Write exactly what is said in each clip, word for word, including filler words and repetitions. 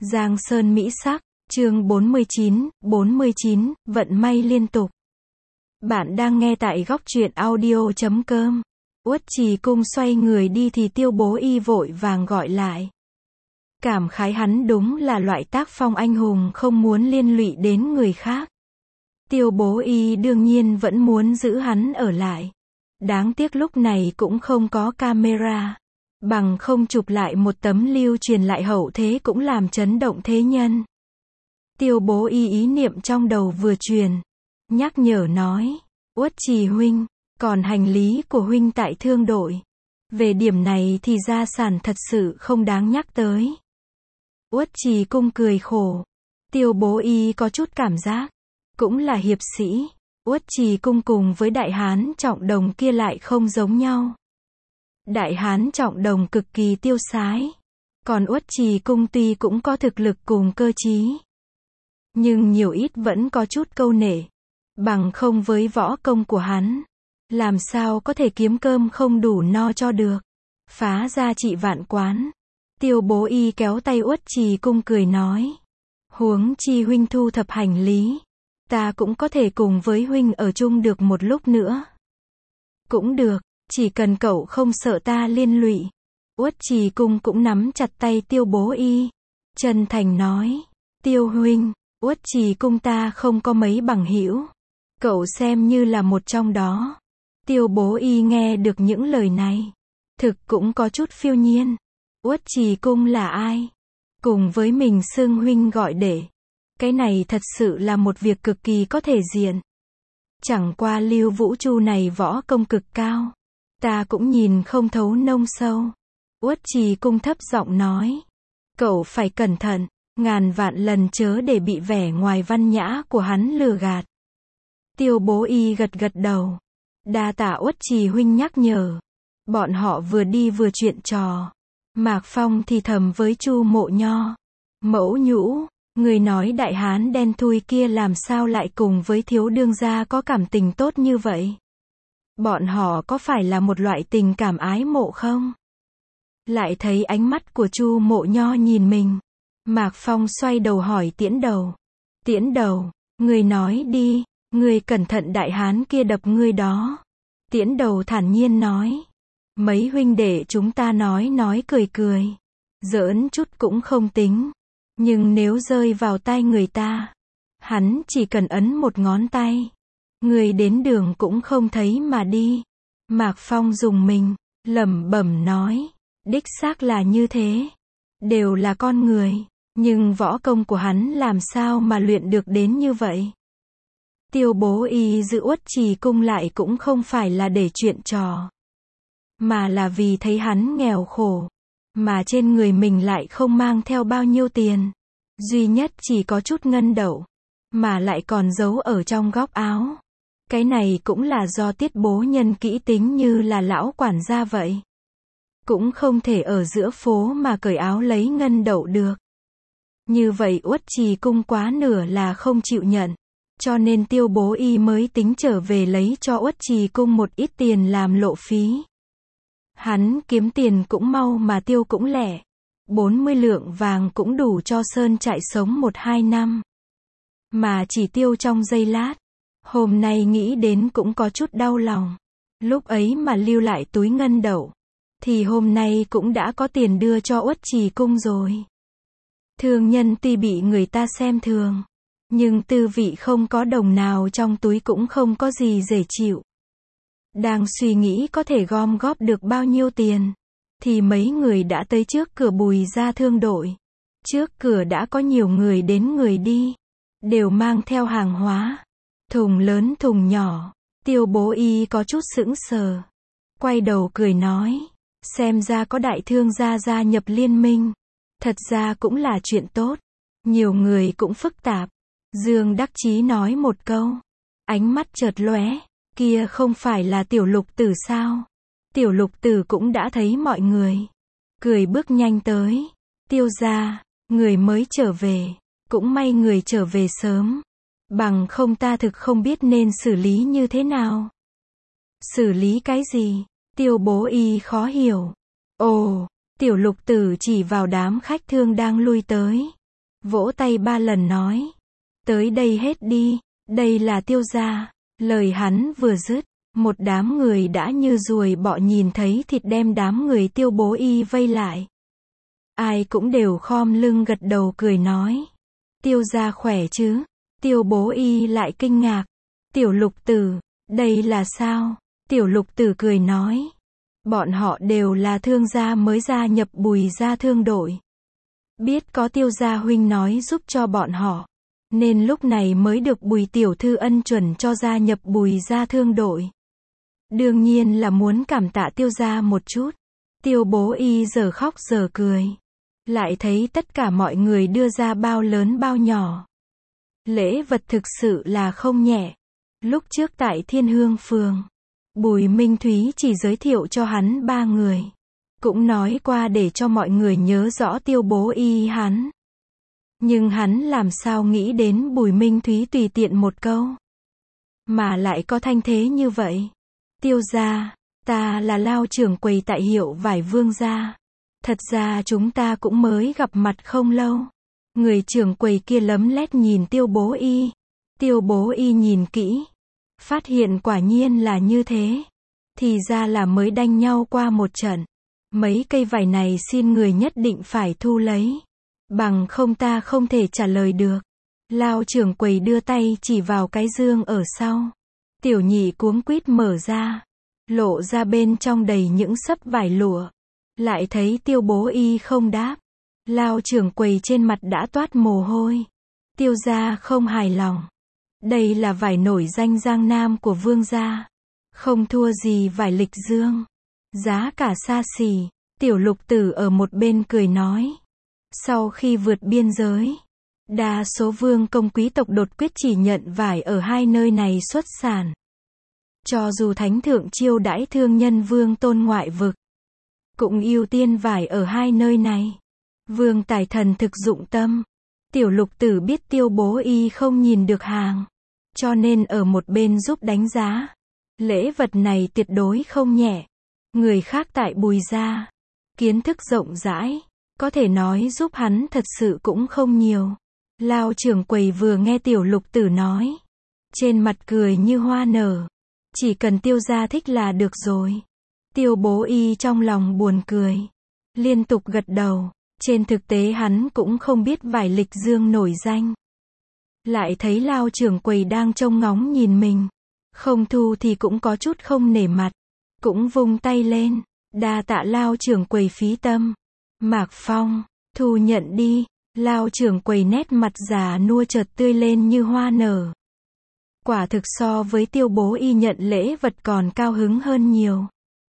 Giang Sơn Mỹ Sắc, chương bốn mươi chín, bốn mươi chín, vận may liên tục. Bạn đang nghe tại góc truyện audio chấm com. Uất Trì Cung xoay người đi thì Tiêu Bố Y vội vàng gọi lại. Cảm khái hắn đúng là loại tác phong anh hùng không muốn liên lụy đến người khác. Tiêu Bố Y đương nhiên vẫn muốn giữ hắn ở lại. Đáng tiếc lúc này cũng không có camera. Bằng không chụp lại một tấm lưu truyền lại hậu thế cũng làm chấn động thế nhân. Tiêu Bố Y ý niệm trong đầu vừa truyền. Nhắc nhở nói. Uất Trì huynh, còn hành lý của huynh tại thương đội. Về điểm này thì gia sản thật sự không đáng nhắc tới. Uất Trì Cung cười khổ. Tiêu Bố Y có chút cảm giác. Cũng là hiệp sĩ. Uất Trì Cung cùng với Đại Hán Trọng Đồng kia lại không giống nhau. Đại Hán Trọng Đồng cực kỳ tiêu sái. Còn Uất Trì Cung tuy cũng có thực lực cùng cơ trí. Nhưng nhiều ít vẫn có chút câu nể. Bằng không với võ công của hắn. Làm sao có thể kiếm cơm không đủ no cho được. Phá ra trị vạn quán. Tiêu Bố Y kéo tay Uất Trì Cung cười nói. Huống chi huynh thu thập hành lý. Ta cũng có thể cùng với huynh ở chung được một lúc nữa. Cũng được, chỉ cần cậu không sợ ta liên lụy. Uất Trì Cung cũng nắm chặt tay Tiêu Bố Y. Chân thành nói. Tiêu huynh, Uất Trì Cung ta không có mấy bằng hữu. Cậu xem như là một trong đó. Tiêu Bố Y nghe được những lời này. Thực cũng có chút phiêu nhiên. Uất Trì Cung là ai? Cùng với mình xưng huynh gọi để. Cái này thật sự là một việc cực kỳ có thể diện. Chẳng qua Lưu Vũ Chu này võ công cực cao. Ta cũng nhìn không thấu nông sâu. Uất Trì Cung thấp giọng nói. Cậu phải cẩn thận, ngàn vạn lần chớ để bị vẻ ngoài văn nhã của hắn lừa gạt. Tiêu Bố Y gật gật đầu. Đa tạ Uất Trì huynh nhắc nhở. Bọn họ vừa đi vừa chuyện trò. Mạc Phong thì thầm với Chu Mộ Nho. Mẫu Nhũ, người nói Đại Hán đen thui kia làm sao lại cùng với thiếu đương gia có cảm tình tốt như vậy? Bọn họ có phải là một loại tình cảm ái mộ không? Lại thấy ánh mắt của Chu Mộ Nho nhìn mình. Mạc Phong xoay đầu hỏi Tiễn Đầu. Tiễn Đầu, người nói đi, người cẩn thận Đại Hán kia đập ngươi đó. Tiễn Đầu thản nhiên nói. Mấy huynh đệ chúng ta nói nói cười cười. Giỡn chút cũng không tính. Nhưng nếu rơi vào tay người ta, hắn chỉ cần ấn một ngón tay. Người đến đường cũng không thấy mà đi. Mạc Phong dùng mình, lẩm bẩm nói. Đích xác là như thế. Đều là con người. Nhưng võ công của hắn làm sao mà luyện được đến như vậy? Tiêu Bố Y giữ Uất Trì Cung lại cũng không phải là để chuyện trò. Mà là vì thấy hắn nghèo khổ. Mà trên người mình lại không mang theo bao nhiêu tiền. Duy nhất chỉ có chút ngân đậu. Mà lại còn giấu ở trong góc áo. Cái này cũng là do Tiết Bố Nhân kỹ tính như là lão quản gia vậy. Cũng không thể ở giữa phố mà cởi áo lấy ngân đậu được. Như vậy Uất Trì Cung quá nửa là không chịu nhận. Cho nên Tiêu Bố Y mới tính trở về lấy cho Uất Trì Cung một ít tiền làm lộ phí. Hắn kiếm tiền cũng mau mà tiêu cũng lẻ. bốn mươi lượng vàng cũng đủ cho Sơn Trại sống một hai năm. Mà chỉ tiêu trong giây lát. Hôm nay nghĩ đến cũng có chút đau lòng. Lúc ấy mà lưu lại túi ngân đậu. Thì hôm nay cũng đã có tiền đưa cho Uất Trì Cung rồi. Thương nhân tuy bị người ta xem thường. Nhưng tư vị không có đồng nào trong túi cũng không có gì dễ chịu. Đang suy nghĩ có thể gom góp được bao nhiêu tiền. Thì mấy người đã tới trước cửa Bùi gia thương đội. Trước cửa đã có nhiều người đến người đi. Đều mang theo hàng hóa. Thùng lớn thùng nhỏ. Tiêu Bố Y có chút sững sờ. Quay đầu cười nói. Xem ra có đại thương gia gia nhập liên minh. Thật ra cũng là chuyện tốt. Nhiều người cũng phức tạp. Dương đắc chí nói một câu. Ánh mắt chợt lóe. Kia không phải là Tiểu Lục Tử sao? Tiểu Lục Tử cũng đã thấy mọi người. Cười bước nhanh tới. Tiêu gia, người mới trở về. Cũng may người trở về sớm. Bằng không ta thực không biết nên xử lý như thế nào. Xử lý cái gì? Tiêu Bố Y khó hiểu. Ồ, Tiểu Lục Tử chỉ vào đám khách thương đang lui tới. vỗ tay ba lần nói. Tới đây hết đi, đây là Tiêu gia. Lời hắn vừa dứt, một đám người đã như ruồi bọ nhìn thấy thịt đem đám người Tiêu Bố Y vây lại. Ai cũng đều khom lưng gật đầu cười nói. Tiêu gia khỏe chứ? Tiêu Bố Y lại kinh ngạc. Tiểu Lục Tử, đây là sao? Tiểu Lục Tử cười nói. Bọn họ đều là thương gia mới gia nhập Bùi gia thương đội. Biết có Tiêu gia huynh nói giúp cho bọn họ, nên lúc này mới được Bùi tiểu thư ân chuẩn cho gia nhập Bùi gia thương đội. Đương nhiên là muốn cảm tạ Tiêu gia một chút. Tiêu Bố Y giờ khóc giờ cười. Lại thấy tất cả mọi người đưa ra bao lớn bao nhỏ. Lễ vật thực sự là không nhẹ. Lúc trước tại Thiên Hương Phường, Bùi Minh Thúy chỉ giới thiệu cho hắn ba người. Cũng nói qua để cho mọi người nhớ rõ Tiêu Bố Y hắn. Nhưng hắn làm sao nghĩ đến Bùi Minh Thúy tùy tiện một câu. Mà lại có thanh thế như vậy. Tiêu gia, ta là Lao trưởng quầy tại Hiệu Vải Vương gia. Thật ra chúng ta cũng mới gặp mặt không lâu. Người trưởng quầy kia lấm lét nhìn Tiêu Bố Y. Tiêu Bố Y nhìn kỹ. Phát hiện quả nhiên là như thế. Thì ra là mới đanh nhau qua một trận. Mấy cây vải này xin người nhất định phải thu lấy. Bằng không ta không thể trả lời được. Lao trưởng quầy đưa tay chỉ vào cái dương ở sau. Tiểu nhị cuống quýt mở ra. Lộ ra bên trong đầy những xấp vải lụa. Lại thấy Tiêu Bố Y không đáp. Lao trưởng quầy trên mặt đã toát mồ hôi. Tiêu gia không hài lòng. Đây là vải nổi danh Giang Nam của Vương gia. Không thua gì vải Lịch Dương. Giá cả xa xỉ. Tiểu Lục Tử ở một bên cười nói. Sau khi vượt biên giới, đa số vương công quý tộc đột quyết chỉ nhận vải ở hai nơi này xuất sản. Cho dù thánh thượng chiêu đãi thương nhân vương tôn ngoại vực, cũng ưu tiên vải ở hai nơi này. Vương tài thần thực dụng tâm. Tiểu Lục Tử biết Tiêu Bố Y không nhìn được hàng, cho nên ở một bên giúp đánh giá. Lễ vật này tuyệt đối không nhẹ. Người khác tại Bùi gia, kiến thức rộng rãi, có thể nói giúp hắn thật sự cũng không nhiều. Lao trưởng quầy vừa nghe Tiểu Lục Tử nói, trên mặt cười như hoa nở. Chỉ cần Tiêu gia thích là được rồi. Tiêu Bố Y trong lòng buồn cười, liên tục gật đầu. Trên thực tế hắn cũng không biết vải Lịch Dương nổi danh. Lại thấy Lao trưởng quầy đang trông ngóng nhìn mình. Không thu thì cũng có chút không nể mặt. Cũng vung tay lên. Đa tạ Lao trưởng quầy phí tâm. Mạc Phong, thu nhận đi. Lao trưởng quầy nét mặt già nua chợt tươi lên như hoa nở. Quả thực so với Tiêu Bố Y nhận lễ vật còn cao hứng hơn nhiều.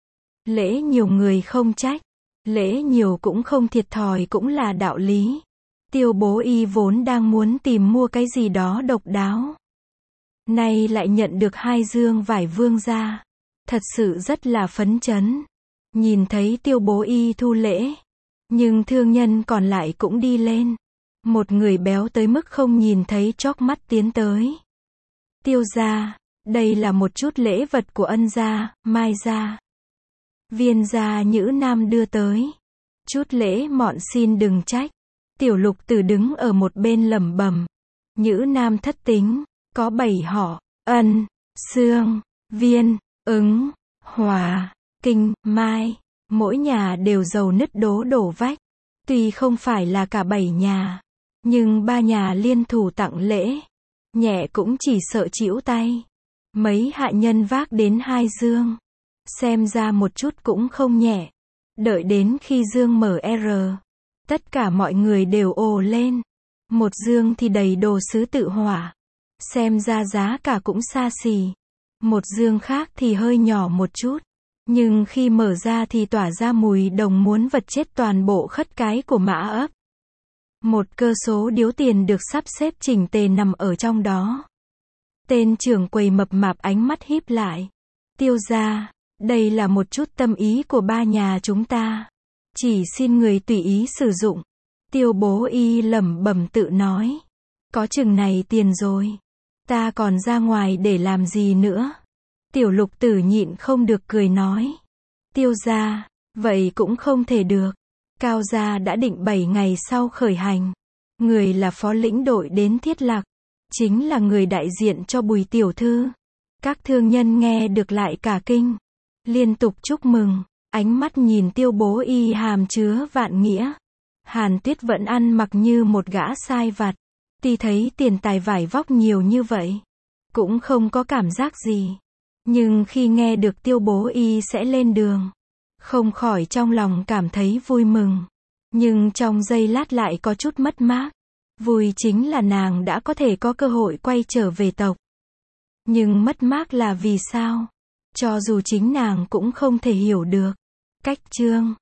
Lễ nhiều người không trách. Lễ nhiều cũng không thiệt thòi cũng là đạo lý. Tiêu Bố Y vốn đang muốn tìm mua cái gì đó độc đáo. Nay lại nhận được hai dương vải Vương gia. Thật sự rất là phấn chấn. Nhìn thấy Tiêu Bố Y thu lễ. Nhưng thương nhân còn lại cũng đi lên. Một người béo tới mức không nhìn thấy chóp mắt tiến tới. Tiêu gia, đây là một chút lễ vật của Ân gia, Mai gia, Viên gia Nhữ Nam đưa tới. Chút lễ mọn xin đừng trách. Tiểu Lục Tử đứng ở một bên lẩm bẩm. Nhữ Nam thất tính, có bảy họ, Ân, Sương, Viên, Ứng, Hòa, Kinh, Mai. Mỗi nhà đều giàu nứt đố đổ vách. Tuy không phải là cả bảy nhà, nhưng ba nhà liên thủ tặng lễ. Nhẹ cũng chỉ sợ chĩu tay. Mấy hạ nhân vác đến hai dương. Xem ra một chút cũng không nhẹ. Đợi đến khi dương mở R, tất cả mọi người đều ồ lên. Một dương thì đầy đồ sứ tự hỏa. Xem ra giá cả cũng xa xỉ. Một dương khác thì hơi nhỏ một chút. Nhưng khi mở ra thì tỏa ra mùi đồng muốn vật chết toàn bộ khất cái của Mã ấp. Một cơ số điếu tiền được sắp xếp chỉnh tề nằm ở trong đó. Tên trưởng quầy mập mạp ánh mắt híp lại. Tiêu gia, đây là một chút tâm ý của ba nhà chúng ta. Chỉ xin người tùy ý sử dụng. Tiêu Bố Y lẩm bẩm tự nói. Có chừng này tiền rồi. Ta còn ra ngoài để làm gì nữa? Tiểu Lục Tử nhịn không được cười nói. Tiêu gia, vậy cũng không thể được. Cao gia đã định bảy ngày sau khởi hành. Người là phó lĩnh đội đến Thiết Lạc, chính là người đại diện cho Bùi tiểu thư. Các thương nhân nghe được lại cả kinh, liên tục chúc mừng, ánh mắt nhìn Tiêu Bố Y hàm chứa vạn nghĩa. Hàn Tuyết vẫn ăn mặc như một gã sai vặt, tuy thấy tiền tài vải vóc nhiều như vậy, cũng không có cảm giác gì. Nhưng khi nghe được Tiêu Bố Y sẽ lên đường, không khỏi trong lòng cảm thấy vui mừng. Nhưng trong giây lát lại có chút mất mát. Vui chính là nàng đã có thể có cơ hội quay trở về tộc. Nhưng mất mát là vì sao? Cho dù chính nàng cũng không thể hiểu được. Cách chương